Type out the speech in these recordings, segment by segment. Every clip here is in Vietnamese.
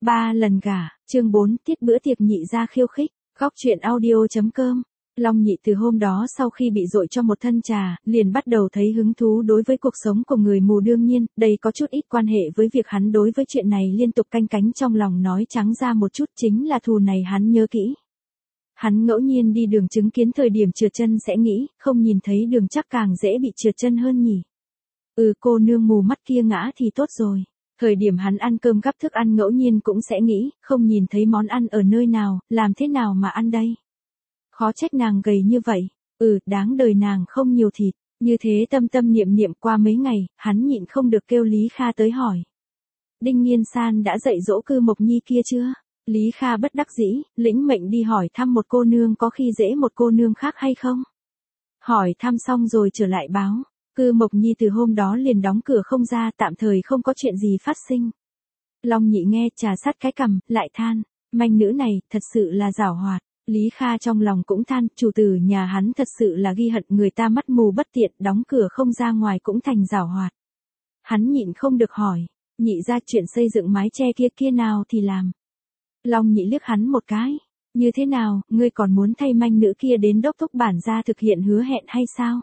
3 lần gả, chương 4, tiết bữa tiệc nhị gia khiêu khích, góc truyện audio.com. Long Nhị từ hôm đó sau khi bị dội cho một thân trà, liền bắt đầu thấy hứng thú đối với cuộc sống của người mù, đương nhiên, đây có chút ít quan hệ với việc hắn đối với chuyện này liên tục canh cánh trong lòng, nói trắng ra một chút chính là thù này hắn nhớ kỹ. Hắn ngẫu nhiên đi đường chứng kiến thời điểm trượt chân sẽ nghĩ, không nhìn thấy đường chắc càng dễ bị trượt chân hơn nhỉ. Cô nương mù mắt kia ngã thì tốt rồi. Thời điểm hắn ăn cơm gắp thức ăn ngẫu nhiên cũng sẽ nghĩ, không nhìn thấy món ăn ở nơi nào, làm thế nào mà ăn đây? Khó trách nàng gầy như vậy. Đáng đời nàng không nhiều thịt. Như thế tâm tâm niệm niệm qua mấy ngày, hắn nhịn không được kêu Lý Kha tới hỏi. Đinh Nghiên San đã dạy dỗ Cư Mộc Nhi kia chưa? Lý Kha bất đắc dĩ, lĩnh mệnh đi hỏi thăm một cô nương có khi dễ một cô nương khác hay không? Hỏi thăm xong rồi trở lại báo. Cư Mộc Nhi từ hôm đó liền đóng cửa không ra, tạm thời không có chuyện gì phát sinh. Long Nhị nghe trà sát cái cằm, lại than, manh nữ này, thật sự là giảo hoạt. Lý Kha trong lòng cũng than, chủ tử nhà hắn thật sự là ghi hận, người ta mắt mù bất tiện, đóng cửa không ra ngoài cũng thành giảo hoạt. Hắn nhịn không được hỏi, nhị ra chuyện xây dựng mái che kia nào thì làm. Long Nhị liếc hắn một cái, như thế nào, ngươi còn muốn thay manh nữ kia đến đốc thúc bản gia thực hiện hứa hẹn hay sao?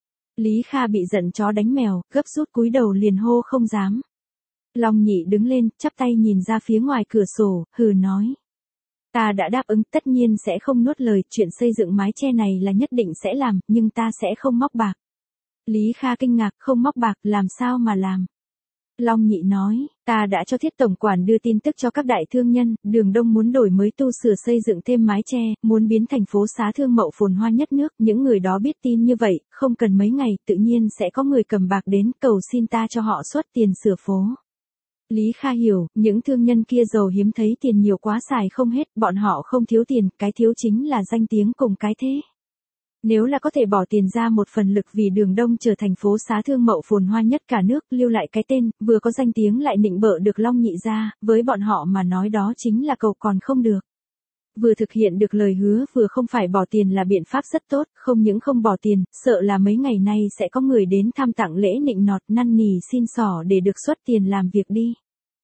Lý Kha bị giận chó đánh mèo, gấp rút cúi đầu liền hô không dám. Long Nhị đứng lên, chắp tay nhìn ra phía ngoài cửa sổ, hừ nói. Ta đã đáp ứng, tất nhiên sẽ không nuốt lời, chuyện xây dựng mái che này là nhất định sẽ làm, nhưng ta sẽ không móc bạc. Lý Kha kinh ngạc, không móc bạc, làm sao mà làm? Long Nhị nói, ta đã cho Thiết tổng quản đưa tin tức cho các đại thương nhân, Đường Đông muốn đổi mới tu sửa xây dựng thêm mái che, muốn biến thành phố xá thương mậu phồn hoa nhất nước, những người đó biết tin như vậy, không cần mấy ngày, tự nhiên sẽ có người cầm bạc đến cầu xin ta cho họ xuất tiền sửa phố. Lý Kha hiểu, những thương nhân kia giàu hiếm thấy tiền nhiều quá xài không hết, bọn họ không thiếu tiền, cái thiếu chính là danh tiếng cùng cái thế. Nếu là có thể bỏ tiền ra một phần lực vì Đường Đông trở thành phố xá thương mậu phồn hoa nhất cả nước, lưu lại cái tên, vừa có danh tiếng lại nịnh bợ được Long Nhị ra, với bọn họ mà nói đó chính là cầu còn không được. Vừa thực hiện được lời hứa vừa không phải bỏ tiền là biện pháp rất tốt, không những không bỏ tiền, sợ là mấy ngày nay sẽ có người đến thăm tặng lễ nịnh nọt năn nỉ xin xỏ để được xuất tiền làm việc đi.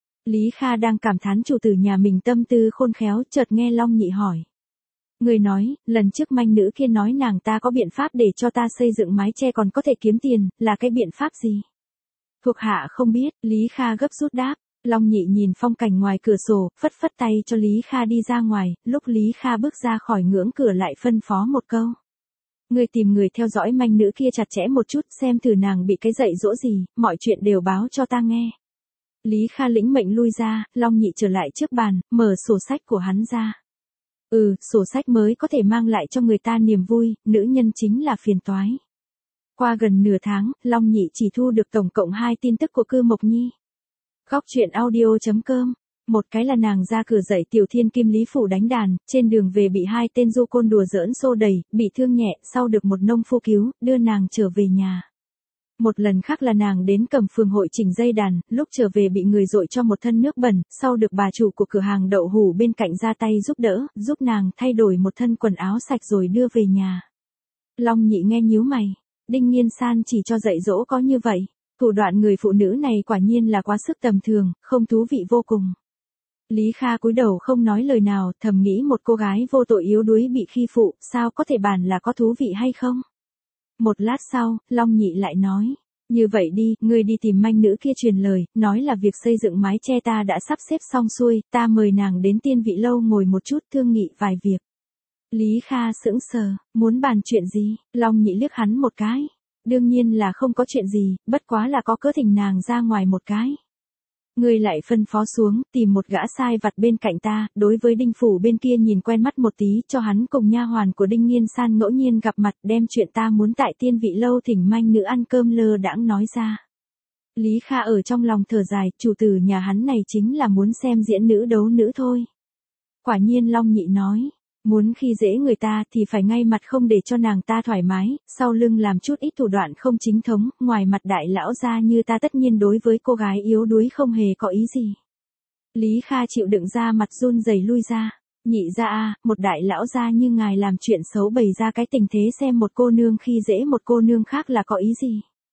Lý Kha đang cảm thán chủ tử nhà mình tâm tư khôn khéo, chợt nghe Long Nhị hỏi. Người nói, lần trước manh nữ kia nói nàng ta có biện pháp để cho ta xây dựng mái che còn có thể kiếm tiền, là cái biện pháp gì? Thuộc hạ không biết, Lý Kha gấp rút đáp. Long Nhị nhìn phong cảnh ngoài cửa sổ, phất phất tay cho Lý Kha đi ra ngoài, lúc Lý Kha bước ra khỏi ngưỡng cửa lại phân phó một câu. Người tìm người theo dõi manh nữ kia chặt chẽ một chút, xem thử nàng bị cái dạy dỗ gì, mọi chuyện đều báo cho ta nghe. Lý Kha lĩnh mệnh lui ra, Long Nhị trở lại trước bàn, mở sổ sách của hắn ra. Sổ sách mới có thể mang lại cho người ta niềm vui, nữ nhân chính là phiền toái. Qua gần nửa tháng, Long Nhị chỉ thu được tổng cộng 2 tin tức của Cư Mộc Nhi. Góc truyện audio.com. Một cái là nàng ra cửa dạy Tiểu Thiên Kim Lý Phủ đánh đàn, trên đường về bị 2 tên du côn đùa giỡn xô đẩy, bị thương nhẹ, sau được một nông phu cứu, đưa nàng trở về nhà. Một lần khác là nàng đến Cẩm Phường hội chỉnh dây đàn, lúc trở về bị người dội cho một thân nước bẩn, sau được bà chủ của cửa hàng đậu hủ bên cạnh ra tay giúp đỡ, giúp nàng thay đổi một thân quần áo sạch rồi đưa về nhà. Long Nhị nghe nhíu mày, Đinh Nghiên San chỉ cho dạy dỗ có như vậy, thủ đoạn người phụ nữ này quả nhiên là quá sức tầm thường, không thú vị vô cùng. Lý Kha cúi đầu không nói lời nào, thầm nghĩ một cô gái vô tội yếu đuối bị khi phụ, sao có thể bàn là có thú vị hay không? Một lát sau, Long Nhị lại nói, như vậy đi, ngươi đi tìm manh nữ kia truyền lời, nói là việc xây dựng mái che ta đã sắp xếp xong xuôi, ta mời nàng đến Tiên Vị lâu ngồi một chút thương nghị vài việc. Lý Kha sững sờ, muốn bàn chuyện gì? Long Nhị liếc hắn một cái. Đương nhiên là không có chuyện gì, bất quá là có cớ thỉnh nàng ra ngoài một cái. Ngươi lại phân phó xuống, tìm một gã sai vặt bên cạnh ta, đối với Đinh phủ bên kia nhìn quen mắt một tí, cho hắn cùng nha hoàn của Đinh Nghiên San ngẫu nhiên gặp mặt, đem chuyện ta muốn tại Tiên Vị lâu thỉnh manh nữ ăn cơm lơ đãng nói ra. Lý Kha ở trong lòng thở dài, chủ tử nhà hắn này chính là muốn xem diễn nữ đấu nữ thôi. Quả nhiên Long Nhị nói, muốn khi dễ người ta thì phải ngay mặt không để cho nàng ta thoải mái, sau lưng làm chút ít thủ đoạn không chính thống, ngoài mặt đại lão gia như ta tất nhiên đối với cô gái yếu đuối không hề có ý gì. Lý Kha chịu đựng ra mặt run rẩy lui ra, nhị gia một đại lão gia như ngài làm chuyện xấu bày ra cái tình thế xem một cô nương khi dễ một cô nương khác là có ý gì.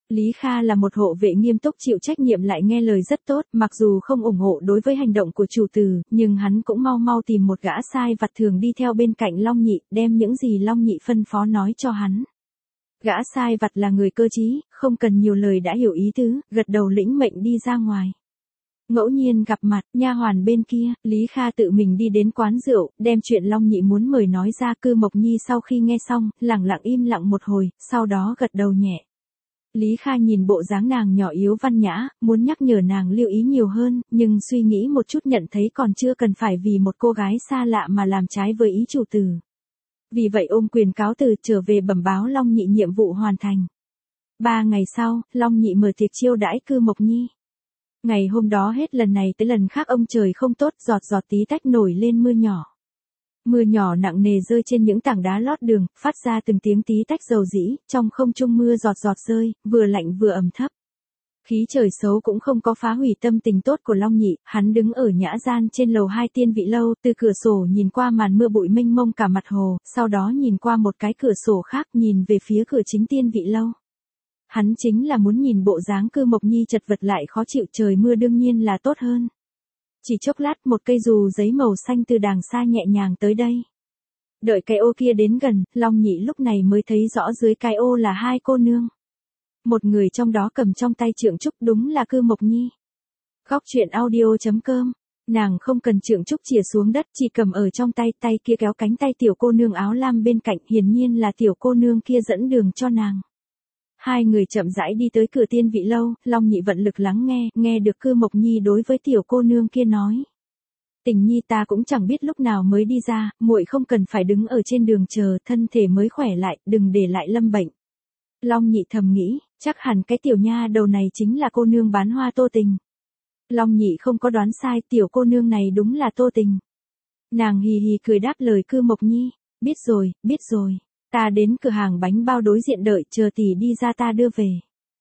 Lý Kha là một hộ vệ nghiêm túc chịu trách nhiệm lại nghe lời rất tốt, mặc dù không ủng hộ đối với hành động của chủ tử, nhưng hắn cũng mau mau tìm một gã sai vặt thường đi theo bên cạnh Long Nhị, đem những gì Long Nhị phân phó nói cho hắn. Gã sai vặt là người cơ trí, không cần nhiều lời đã hiểu ý tứ, gật đầu lĩnh mệnh đi ra ngoài. Ngẫu nhiên gặp mặt, nha hoàn bên kia, Lý Kha tự mình đi đến quán rượu, đem chuyện Long Nhị muốn mời nói ra. Cư Mộc Nhi sau khi nghe xong, lẳng lặng im lặng một hồi, sau đó gật đầu nhẹ. Lý Kha nhìn bộ dáng nàng nhỏ yếu văn nhã, muốn nhắc nhở nàng lưu ý nhiều hơn, nhưng suy nghĩ một chút nhận thấy còn chưa cần phải vì một cô gái xa lạ mà làm trái với ý chủ tử. Vì vậy ôm quyền cáo từ trở về bẩm báo Long Nhị nhiệm vụ hoàn thành. 3 ngày sau, Long Nhị mở tiệc chiêu đãi Cư Mộc Nhi. Ngày hôm đó hết lần này tới lần khác ông trời không tốt, giọt giọt tí tách nổi lên mưa nhỏ. Mưa nhỏ nặng nề rơi trên những tảng đá lót đường, phát ra từng tiếng tí tách dầu dĩ, trong không trung mưa giọt giọt rơi, vừa lạnh vừa ẩm thấp. Khí trời xấu cũng không có phá hủy tâm tình tốt của Long Nhị, hắn đứng ở nhã gian trên lầu 2 Tiên Vị lâu, từ cửa sổ nhìn qua màn mưa bụi mênh mông cả mặt hồ, sau đó nhìn qua một cái cửa sổ khác nhìn về phía cửa chính Tiên Vị lâu. Hắn chính là muốn nhìn bộ dáng Cư Mộc Nhi chật vật lại khó chịu, trời mưa đương nhiên là tốt hơn. Chỉ chốc lát một cây dù giấy màu xanh từ đàng xa nhẹ nhàng tới đây. Đợi cái ô kia đến gần, Long Nhị lúc này mới thấy rõ dưới cái ô là 2 cô nương. Một người trong đó cầm trong tay trượng trúc, đúng là Cư Mộc Nhi. Góc truyện audio.com. Nàng không cần trượng trúc chìa xuống đất, chỉ cầm ở trong tay, tay kia kéo cánh tay tiểu cô nương áo lam bên cạnh, hiển nhiên là tiểu cô nương kia dẫn đường cho nàng. Hai người chậm rãi đi tới cửa Tiên Vị lâu, Long Nhị vận lực lắng nghe, nghe được Cư Mộc Nhi đối với tiểu cô nương kia nói. Tình Nhi ta cũng chẳng biết lúc nào mới đi ra, muội không cần phải đứng ở trên đường chờ, thân thể mới khỏe lại, đừng để lại lâm bệnh. Long Nhị thầm nghĩ, chắc hẳn cái tiểu nha đầu này chính là cô nương bán hoa Tô Tình. Long Nhị không có đoán sai, tiểu cô nương này đúng là Tô Tình. Nàng hì hì cười đáp lời Cư Mộc Nhi, biết rồi. Ta đến cửa hàng bánh bao đối diện đợi, chờ tỷ đi ra ta đưa về.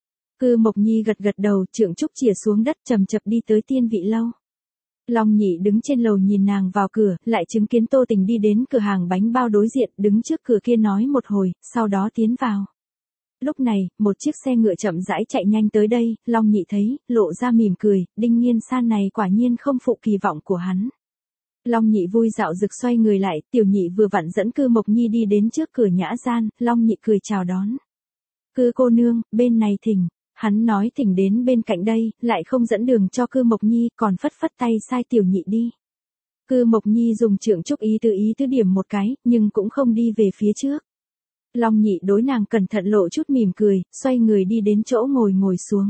Cư Mộc Nhi gật gật đầu, trượng trúc chìa xuống đất chậm chậm đi tới Tiên Vị lâu. Long Nhị đứng trên lầu nhìn nàng vào cửa, lại chứng kiến Tô Tình đi đến cửa hàng bánh bao đối diện, đứng trước cửa kia nói một hồi, sau đó tiến vào. Lúc này, một chiếc xe ngựa chậm rãi chạy nhanh tới đây, Long Nhị thấy, lộ ra mỉm cười, Đinh Nghiên San này quả nhiên không phụ kỳ vọng của hắn. Long Nhị vui dạo rực xoay người lại, tiểu nhị vừa vặn dẫn Cư Mộc Nhi đi đến trước cửa nhã gian, Long Nhị cười chào đón. Cư cô nương, bên này thỉnh. Hắn nói thỉnh đến bên cạnh đây, lại không dẫn đường cho Cư Mộc Nhi, còn phất phất tay sai tiểu nhị đi. Cư Mộc Nhi dùng trượng trúc ý tứ điểm một cái, nhưng cũng không đi về phía trước. Long Nhị đối nàng cẩn thận lộ chút mỉm cười, xoay người đi đến chỗ ngồi xuống.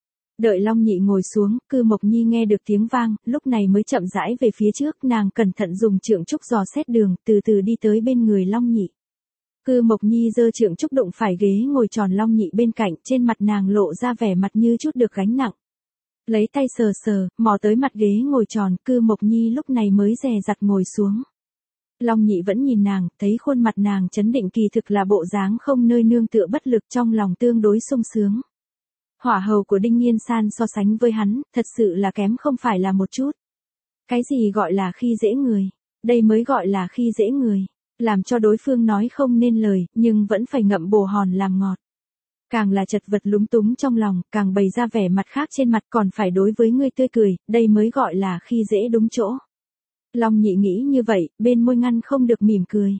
Đợi Long Nhị ngồi xuống, Cư Mộc Nhi nghe được tiếng vang, lúc này mới chậm rãi về phía trước, nàng cẩn thận dùng trượng trúc dò xét đường, từ từ đi tới bên người Long Nhị. Cư Mộc Nhi giơ trượng trúc đụng phải ghế ngồi tròn Long Nhị bên cạnh, trên mặt nàng lộ ra vẻ mặt như chút được gánh nặng. Lấy tay sờ, mò tới mặt ghế ngồi tròn, Cư Mộc Nhi lúc này mới dè dặt ngồi xuống. Long Nhị vẫn nhìn nàng, thấy khuôn mặt nàng chấn định kỳ thực là bộ dáng không nơi nương tựa bất lực, trong lòng tương đối sung sướng. Hỏa hầu của Đinh Nghiên San so sánh với hắn, thật sự là kém không phải là một chút. Cái gì gọi là khi dễ người? Đây mới gọi là khi dễ người. Làm cho đối phương nói không nên lời, nhưng vẫn phải ngậm bồ hòn làm ngọt. Càng là chật vật lúng túng trong lòng, càng bày ra vẻ mặt khác trên mặt, còn phải đối với ngươi tươi cười, đây mới gọi là khi dễ đúng chỗ. Long Nhị nghĩ như vậy, bên môi ngăn không được mỉm cười.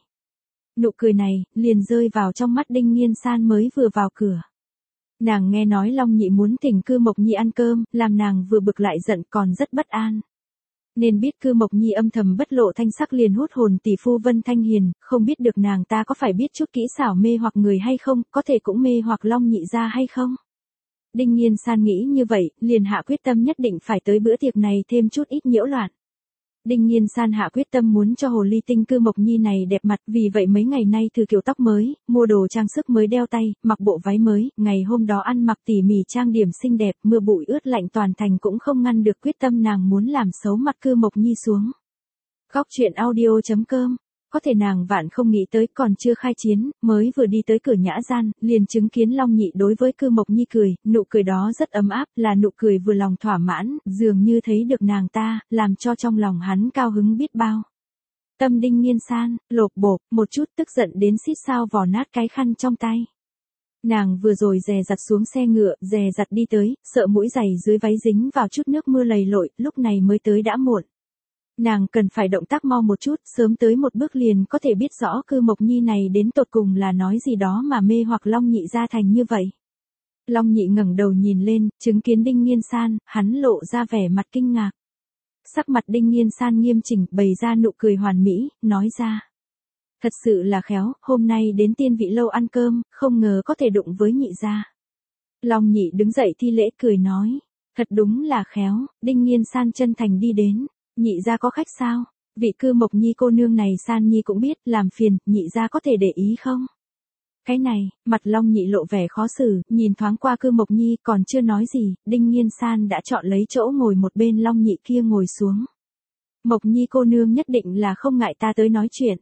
Nụ cười này, liền rơi vào trong mắt Đinh Nghiên San mới vừa vào cửa. Nàng nghe nói Long Nhị muốn thỉnh Cư Mộc Nhi ăn cơm, làm nàng vừa bực lại giận còn rất bất an. Nên biết Cư Mộc Nhi âm thầm bất lộ thanh sắc liền hút hồn tỷ phu Vân Thanh Hiền, không biết được nàng ta có phải biết chút kỹ xảo mê hoặc người hay không, có thể cũng mê hoặc Long Nhị ra hay không. Đinh Nghiên San nghĩ như vậy, liền hạ quyết tâm nhất định phải tới bữa tiệc này thêm chút ít nhiễu loạn. Đinh Nghiên San hạ quyết tâm muốn cho hồ ly tinh Cư Mộc Nhi này đẹp mặt, vì vậy mấy ngày nay thử kiểu tóc mới, mua đồ trang sức mới đeo tay, mặc bộ váy mới, ngày hôm đó ăn mặc tỉ mỉ trang điểm xinh đẹp, mưa bụi ướt lạnh toàn thành cũng không ngăn được quyết tâm nàng muốn làm xấu mặt Cư Mộc Nhi xuống. Góc truyện audio.com. Có thể nàng vạn không nghĩ tới, còn chưa khai chiến, mới vừa đi tới cửa nhã gian, liền chứng kiến Long Nhị đối với Cư Mộc Nhi cười, nụ cười đó rất ấm áp, là nụ cười vừa lòng thỏa mãn, dường như thấy được nàng ta, làm cho trong lòng hắn cao hứng biết bao. Tâm Đinh Nghiên San, lộp bộp, một chút tức giận đến xít sao vò nát cái khăn trong tay. Nàng vừa rồi dè dặt xuống xe ngựa, dè dặt đi tới, sợ mũi giày dưới váy dính vào chút nước mưa lầy lội, lúc này mới tới đã muộn. Nàng cần phải động tác mau một chút, sớm tới một bước liền có thể biết rõ Cư Mộc Nhi này đến tột cùng là nói gì đó mà mê hoặc Long Nhị ra thành như vậy. Long Nhị ngẩng đầu nhìn lên, chứng kiến Đinh Nghiên San, hắn lộ ra vẻ mặt kinh ngạc. Sắc mặt Đinh Nghiên San nghiêm chỉnh, bày ra nụ cười hoàn mỹ, nói ra. Thật sự là khéo, hôm nay đến Tiên Vị lâu ăn cơm, không ngờ có thể đụng với nhị gia. Long Nhị đứng dậy thi lễ cười nói. Thật đúng là khéo, Đinh Nghiên San chân thành đi đến. Nhị gia có khách sao? Vị Cư Mộc Nhi cô nương này San Nhi cũng biết, làm phiền, nhị gia có thể để ý không? Cái này, mặt Long Nhị lộ vẻ khó xử, nhìn thoáng qua Cư Mộc Nhi còn chưa nói gì, Đinh Nghiên San đã chọn lấy chỗ ngồi một bên Long Nhị kia ngồi xuống. Mộc Nhi cô nương nhất định là không ngại ta tới nói chuyện.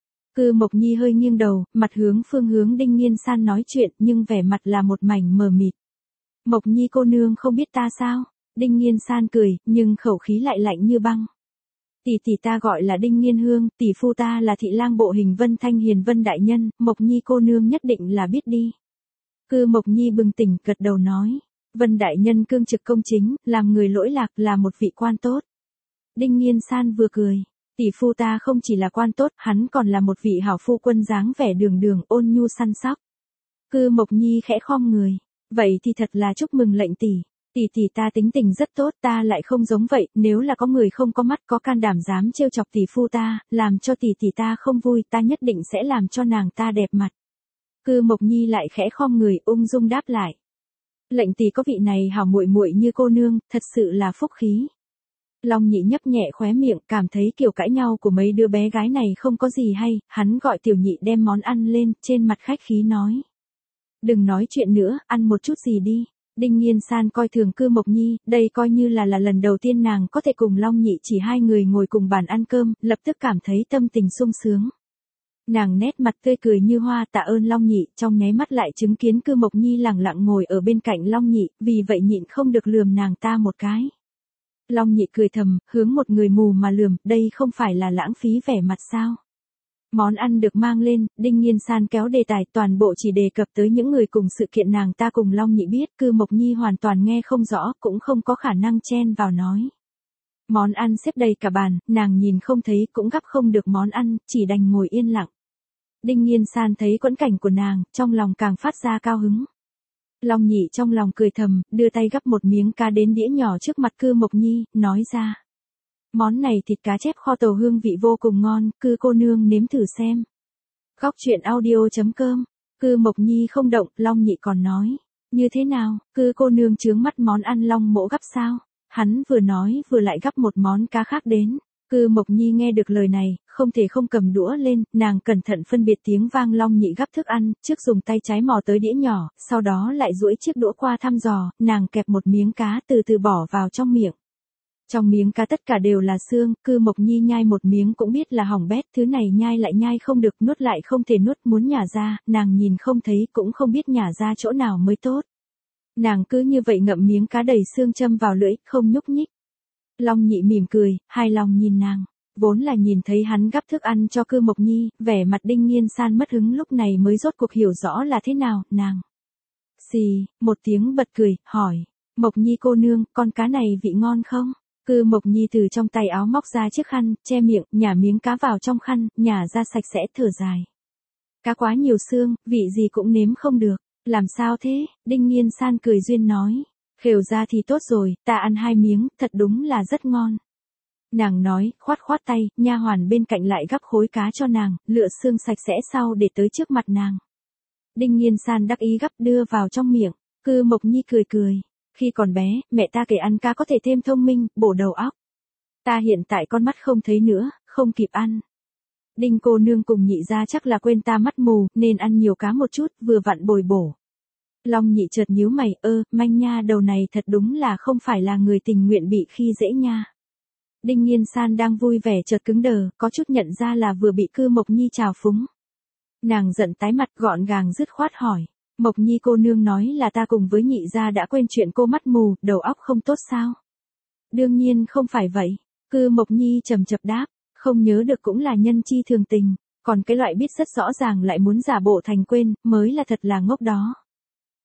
Cư Mộc Nhi hơi nghiêng đầu, mặt hướng phương hướng Đinh Nghiên San nói chuyện nhưng vẻ mặt là một mảnh mờ mịt. Mộc Nhi cô nương không biết ta sao? Đinh Nghiên San cười, nhưng khẩu khí lại lạnh như băng. Tỷ tỷ ta gọi là Đinh Nghiên Hương, tỷ phu ta là thị lang bộ Hình Vân Thanh Hiền Vân đại nhân, Mộc Nhi cô nương nhất định là biết đi. Cư Mộc Nhi bừng tỉnh gật đầu nói, Vân đại nhân cương trực công chính, làm người lỗi lạc, là một vị quan tốt. Đinh Nghiên San vừa cười, tỷ phu ta không chỉ là quan tốt, hắn còn là một vị hảo phu quân dáng vẻ đường đường ôn nhu săn sóc. Cư Mộc Nhi khẽ khom người, vậy thì thật là chúc mừng lệnh tỷ. Tỷ tỷ ta tính tình rất tốt, ta lại không giống vậy, nếu là có người không có mắt có can đảm dám trêu chọc tỷ phu ta, làm cho tỷ tỷ ta không vui, ta nhất định sẽ làm cho nàng ta đẹp mặt. Cư Mộc Nhi lại khẽ khom người, ung dung đáp lại. Lệnh tỷ có vị này hảo muội muội như cô nương, thật sự là phúc khí. Long Nhị nhấp nhẹ khóe miệng, cảm thấy kiểu cãi nhau của mấy đứa bé gái này không có gì hay, hắn gọi Tiểu Nhị đem món ăn lên, trên mặt khách khí nói. Đừng nói chuyện nữa, ăn một chút gì đi. Đinh Nghiên San coi thường Cư Mộc Nhi, đây coi như là lần đầu tiên nàng có thể cùng Long Nhị chỉ hai người ngồi cùng bàn ăn cơm, lập tức cảm thấy tâm tình sung sướng. Nàng nét mặt tươi cười như hoa tạ ơn Long Nhị, trong nháy mắt lại chứng kiến Cư Mộc Nhi lẳng lặng ngồi ở bên cạnh Long Nhị, vì vậy nhịn không được lườm nàng ta một cái. Long Nhị cười thầm, hướng một người mù mà lườm, đây không phải là lãng phí vẻ mặt sao? Món ăn được mang lên, Đinh Nghiên San kéo đề tài toàn bộ chỉ đề cập tới những người cùng sự kiện nàng ta cùng Long Nhị biết, Cư Mộc Nhi hoàn toàn nghe không rõ, cũng không có khả năng chen vào nói. Món ăn xếp đầy cả bàn, nàng nhìn không thấy cũng gắp không được món ăn, chỉ đành ngồi yên lặng. Đinh Nghiên San thấy quẫn cảnh của nàng, trong lòng càng phát ra cao hứng. Long Nhị trong lòng cười thầm, đưa tay gắp một miếng cá đến đĩa nhỏ trước mặt Cư Mộc Nhi, nói ra. Món này thịt cá chép kho tàu hương vị vô cùng ngon, Cư cô nương nếm thử xem. Góc truyện audio.com, Cư Mộc Nhi không động, Long Nhị còn nói. Như thế nào, Cư cô nương chướng mắt món ăn long mỗ gắp sao? Hắn vừa nói vừa lại gắp một món cá khác đến. Cư Mộc Nhi nghe được lời này, không thể không cầm đũa lên, nàng cẩn thận phân biệt tiếng vang Long Nhị gắp thức ăn, trước dùng tay trái mò tới đĩa nhỏ, sau đó lại duỗi chiếc đũa qua thăm dò, nàng kẹp một miếng cá từ từ bỏ vào trong miệng. Trong miếng cá tất cả đều là xương, Cư Mộc Nhi nhai một miếng cũng biết là hỏng bét, thứ này nhai lại nhai không được, nuốt lại không thể nuốt, muốn nhả ra, nàng nhìn không thấy cũng không biết nhả ra chỗ nào mới tốt. Nàng cứ như vậy ngậm miếng cá đầy xương châm vào lưỡi, không nhúc nhích. Long Nhị mỉm cười, hài lòng nhìn nàng, vốn là nhìn thấy hắn gắp thức ăn cho Cư Mộc Nhi, vẻ mặt Đinh Nghiên San mất hứng lúc này mới rốt cuộc hiểu rõ là thế nào, nàng. Xì, một tiếng bật cười, hỏi, Mộc Nhi cô nương, con cá này vị ngon không? Cư Mộc Nhi từ trong tay áo móc ra chiếc khăn, che miệng, nhả miếng cá vào trong khăn, nhả ra sạch sẽ, thở dài. Cá quá nhiều xương, vị gì cũng nếm không được. Làm sao thế? Đinh Nghiên San cười duyên nói. Khều ra thì tốt rồi, ta ăn 2 miếng, thật đúng là rất ngon. Nàng nói, khoát khoát tay, nha hoàn bên cạnh lại gắp khối cá cho nàng, lựa xương sạch sẽ sau để tới trước mặt nàng. Đinh Nghiên San đắc ý gắp đưa vào trong miệng. Cư Mộc Nhi cười cười. Khi còn bé, mẹ ta kể ăn cá có thể thêm thông minh, bổ đầu óc. Ta hiện tại con mắt không thấy nữa, không kịp ăn. Đinh cô nương cùng nhị gia chắc là quên ta mắt mù, nên ăn nhiều cá một chút, vừa vặn bồi bổ. Long Nhị chợt nhíu mày, manh nha đầu này thật đúng là không phải là người tình nguyện bị khi dễ nha. Đinh Nghiên San đang vui vẻ chợt cứng đờ, có chút nhận ra là vừa bị Cư Mộc Nhi trào phúng. Nàng giận tái mặt gọn gàng dứt khoát hỏi. Mộc Nhi cô nương nói là ta cùng với nhị gia đã quên chuyện cô mắt mù, đầu óc không tốt sao? Đương nhiên không phải vậy. Cư Mộc Nhi trầm chập đáp, không nhớ được cũng là nhân chi thường tình, còn cái loại biết rất rõ ràng lại muốn giả bộ thành quên, mới là thật là ngốc đó.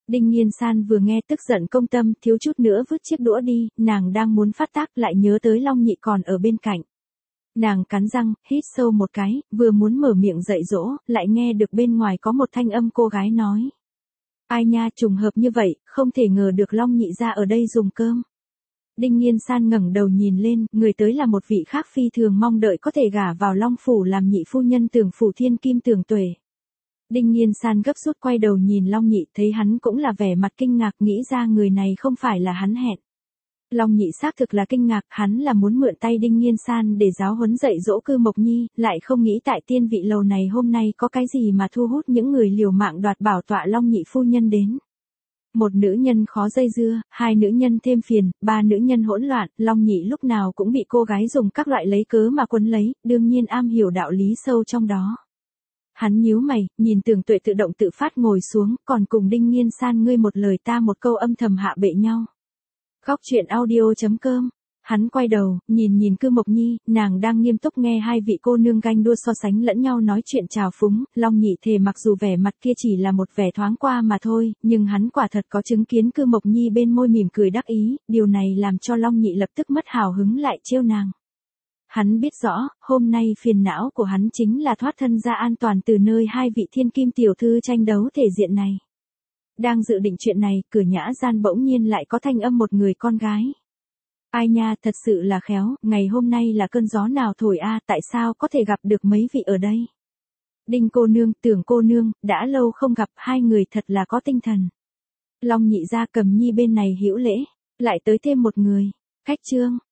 Đinh Nghiên San vừa nghe tức giận công tâm, thiếu chút nữa vứt chiếc đũa đi, nàng đang muốn phát tác lại nhớ tới Long Nhị còn ở bên cạnh. Nàng cắn răng, hít sâu một cái, vừa muốn mở miệng dạy dỗ, lại nghe được bên ngoài có một thanh âm cô gái nói. Ai nha, trùng hợp như vậy, không thể ngờ được Long Nhị ra ở đây dùng cơm. Đinh Nghiên San ngẩng đầu nhìn lên, người tới là một vị khác phi thường mong đợi có thể gả vào Long Phủ làm nhị phu nhân Tưởng Phủ Thiên Kim Tưởng Tuệ. Đinh Nghiên San gấp rút quay đầu nhìn Long Nhị, thấy hắn cũng là vẻ mặt kinh ngạc, nghĩ ra người này không phải là hắn hẹn. Long Nhị xác thực là kinh ngạc, hắn là muốn mượn tay Đinh Nghiên San để giáo huấn dạy dỗ Cư Mộc Nhi, lại không nghĩ tại tiên vị lầu này hôm nay có cái gì mà thu hút những người liều mạng đoạt bảo tọa Long Nhị phu nhân đến. Một nữ nhân khó dây dưa, hai nữ nhân thêm phiền, ba nữ nhân hỗn loạn, Long Nhị lúc nào cũng bị cô gái dùng các loại lấy cớ mà quấn lấy, đương nhiên am hiểu đạo lý sâu trong đó. Hắn nhíu mày, nhìn Tưởng Tuệ tự động tự phát ngồi xuống, còn cùng Đinh Nghiên San ngươi một lời ta một câu âm thầm hạ bệ nhau. Góc truyện audio.com. Hắn quay đầu, nhìn Cư Mộc Nhi, nàng đang nghiêm túc nghe hai vị cô nương ganh đua so sánh lẫn nhau nói chuyện trào phúng, Long Nhị thề mặc dù vẻ mặt kia chỉ là một vẻ thoáng qua mà thôi, nhưng hắn quả thật có chứng kiến Cư Mộc Nhi bên môi mỉm cười đắc ý, điều này làm cho Long Nhị lập tức mất hào hứng lại trêu nàng. Hắn biết rõ, hôm nay phiền não của hắn chính là thoát thân ra an toàn từ nơi hai vị thiên kim tiểu thư tranh đấu thể diện này. Đang dự định chuyện này, cửa nhã gian bỗng nhiên lại có thanh âm một người con gái. Ai nha, thật sự là khéo, ngày hôm nay là cơn gió nào thổi a, tại sao có thể gặp được mấy vị ở đây? Đinh cô nương, Tưởng cô nương, đã lâu không gặp, hai người thật là có tinh thần. Long Nhị gia Cầm Nhi bên này hữu lễ, lại tới thêm một người. Khách trương,